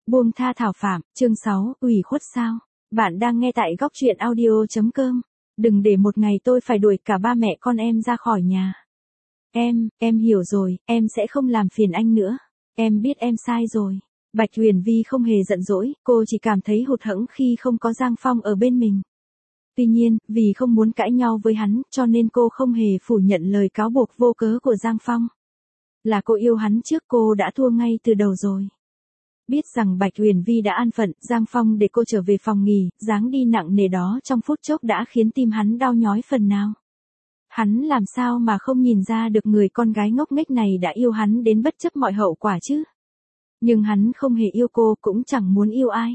Buông tha Thảo Phạm, chương 6, ủy khuất sao? Bạn đang nghe tại góc truyện audio.com. Đừng để một ngày tôi phải đuổi cả ba mẹ con em ra khỏi nhà. Em hiểu rồi, em sẽ không làm phiền anh nữa. Em biết em sai rồi. Bạch Huyền Vi không hề giận dỗi, cô chỉ cảm thấy hụt hẫng khi không có Giang Phong ở bên mình. Tuy nhiên, vì không muốn cãi nhau với hắn, cho nên cô không hề phủ nhận lời cáo buộc vô cớ của Giang Phong. Là cô yêu hắn trước, cô đã thua ngay từ đầu rồi. Biết rằng Bạch Huyền Vi đã an phận, Giang Phong để cô trở về phòng nghỉ, dáng đi nặng nề đó trong phút chốc đã khiến tim hắn đau nhói phần nào. Hắn làm sao mà không nhìn ra được người con gái ngốc nghếch này đã yêu hắn đến bất chấp mọi hậu quả chứ? Nhưng hắn không hề yêu cô, cũng chẳng muốn yêu ai.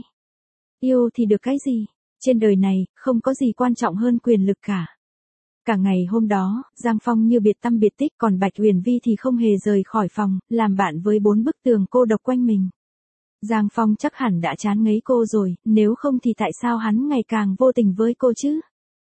Yêu thì được cái gì? Trên đời này, không có gì quan trọng hơn quyền lực cả. Cả ngày hôm đó, Giang Phong như biệt tăm biệt tích, còn Bạch Huyền Vi thì không hề rời khỏi phòng, làm bạn với 4 bức tường cô độc quanh mình. Giang Phong chắc hẳn đã chán ngấy cô rồi, nếu không thì tại sao hắn ngày càng vô tình với cô chứ?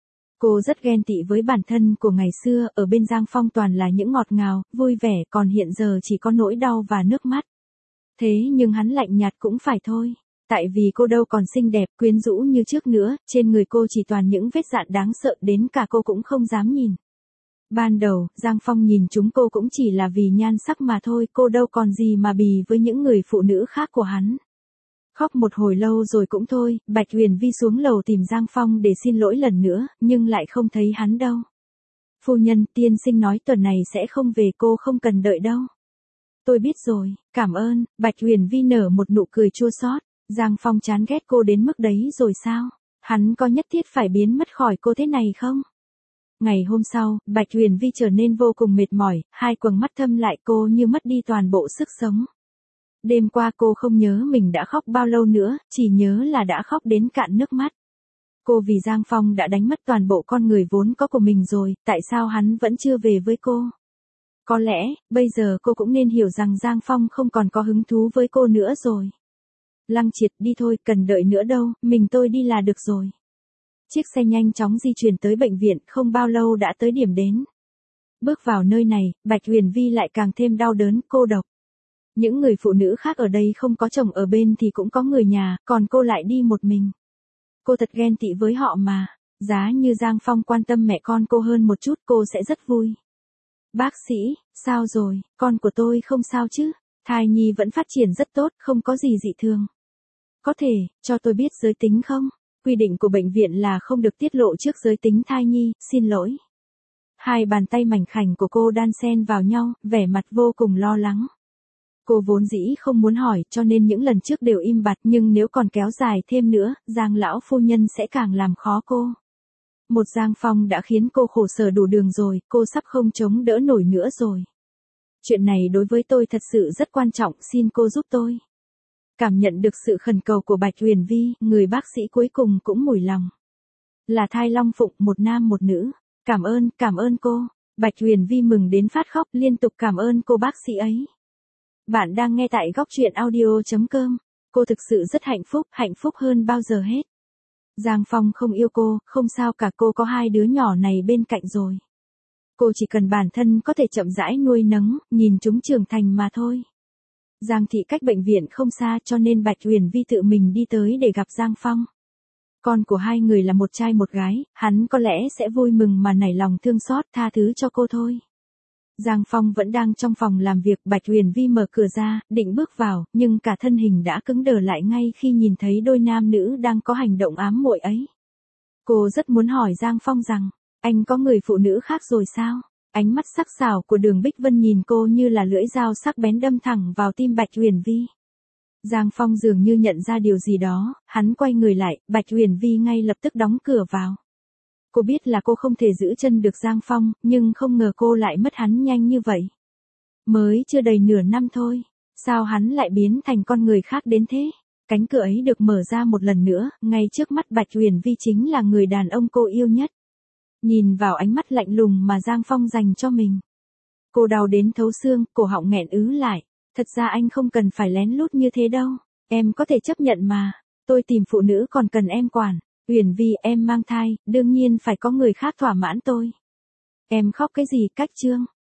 Cô rất ghen tị với bản thân của ngày xưa, ở bên Giang Phong toàn là những ngọt ngào, vui vẻ, còn hiện giờ chỉ có nỗi đau và nước mắt. Thế nhưng hắn lạnh nhạt cũng phải thôi. Tại vì cô đâu còn xinh đẹp, quyến rũ như trước nữa, trên người cô chỉ toàn những vết dạn đáng sợ đến cả cô cũng không dám nhìn. Ban đầu, Giang Phong nhìn chúng cô cũng chỉ là vì nhan sắc mà thôi, cô đâu còn gì mà bì với những người phụ nữ khác của hắn. Khóc một hồi lâu rồi cũng thôi, Bạch Huyền Vi xuống lầu tìm Giang Phong để xin lỗi lần nữa, nhưng lại không thấy hắn đâu. Phu nhân, tiên sinh nói tuần này sẽ không về, cô không cần đợi đâu. Tôi biết rồi, cảm ơn. Bạch Huyền Vi nở một nụ cười chua xót. Giang Phong chán ghét cô đến mức đấy rồi sao? Hắn có nhất thiết phải biến mất khỏi cô thế này không? Ngày hôm sau, Bạch Huyền Vi trở nên vô cùng mệt mỏi, hai quầng mắt thâm lại, cô như mất đi toàn bộ sức sống. Đêm qua cô không nhớ mình đã khóc bao lâu nữa, chỉ nhớ là đã khóc đến cạn nước mắt. Cô vì Giang Phong đã đánh mất toàn bộ con người vốn có của mình rồi, tại sao hắn vẫn chưa về với cô? Có lẽ, bây giờ cô cũng nên hiểu rằng Giang Phong không còn có hứng thú với cô nữa rồi. Lăng Triệt, đi thôi, cần đợi nữa đâu, mình tôi đi là được rồi. Chiếc xe nhanh chóng di chuyển tới bệnh viện, không bao lâu đã tới điểm đến. Bước vào nơi này, Bạch Huyền Vi lại càng thêm đau đớn, cô độc. Những người phụ nữ khác ở đây không có chồng ở bên thì cũng có người nhà, còn cô lại đi một mình. Cô thật ghen tị với họ mà, giá như Giang Phong quan tâm mẹ con cô hơn một chút cô sẽ rất vui. Bác sĩ, sao rồi, con của tôi không sao chứ? Thai nhi vẫn phát triển rất tốt, không có gì dị thường. Có thể, cho tôi biết giới tính không? Quy định của bệnh viện là không được tiết lộ trước giới tính thai nhi, xin lỗi. Hai bàn tay mảnh khảnh của cô đan xen vào nhau, vẻ mặt vô cùng lo lắng. Cô vốn dĩ không muốn hỏi cho nên những lần trước đều im bặt, nhưng nếu còn kéo dài thêm nữa, Giang lão phu nhân sẽ càng làm khó cô. Một Giang Phong đã khiến cô khổ sở đủ đường rồi, cô sắp không chống đỡ nổi nữa rồi. Chuyện này đối với tôi thật sự rất quan trọng, xin cô giúp tôi. Cảm nhận được sự khẩn cầu của Bạch Huyền Vi, người bác sĩ cuối cùng cũng mủi lòng. Là thai long phụng, một nam một nữ. Cảm ơn cô. Bạch Huyền Vi mừng đến phát khóc, liên tục cảm ơn cô bác sĩ ấy. Bạn đang nghe tại góc truyện audio.com. Cô thực sự rất hạnh phúc hơn bao giờ hết. Giang Phong không yêu cô, không sao cả, cô có hai đứa nhỏ này bên cạnh rồi. Cô chỉ cần bản thân có thể chậm rãi nuôi nấng, nhìn chúng trưởng thành mà thôi. Giang thị cách bệnh viện không xa cho nên Bạch Huyền Vi tự mình đi tới để gặp Giang Phong. Con của hai người là một trai một gái, hắn có lẽ sẽ vui mừng mà nảy lòng thương xót tha thứ cho cô thôi. Giang Phong vẫn đang trong phòng làm việc, Bạch Huyền Vi mở cửa ra, định bước vào, nhưng cả thân hình đã cứng đờ lại ngay khi nhìn thấy đôi nam nữ đang có hành động ám muội ấy. Cô rất muốn hỏi Giang Phong rằng, anh có người phụ nữ khác rồi sao? Ánh mắt sắc sảo của Đường Bích Vân nhìn cô như là lưỡi dao sắc bén đâm thẳng vào tim Bạch Huyền Vi. Giang Phong dường như nhận ra điều gì đó, hắn quay người lại, Bạch Huyền Vi ngay lập tức đóng cửa vào. Cô biết là cô không thể giữ chân được Giang Phong, nhưng không ngờ cô lại mất hắn nhanh như vậy. Mới chưa đầy nửa năm thôi, sao hắn lại biến thành con người khác đến thế? Cánh cửa ấy được mở ra một lần nữa, ngay trước mắt Bạch Huyền Vi chính là người đàn ông cô yêu nhất. Nhìn vào ánh mắt lạnh lùng mà Giang Phong dành cho mình. Cô đau đến thấu xương, cổ họng nghẹn ứ lại. Thật ra anh không cần phải lén lút như thế đâu. Em có thể chấp nhận mà. Tôi tìm phụ nữ còn cần em quản. Huyền Vi, em mang thai, đương nhiên phải có người khác thỏa mãn tôi. Em khóc cái gì, Cách Trương?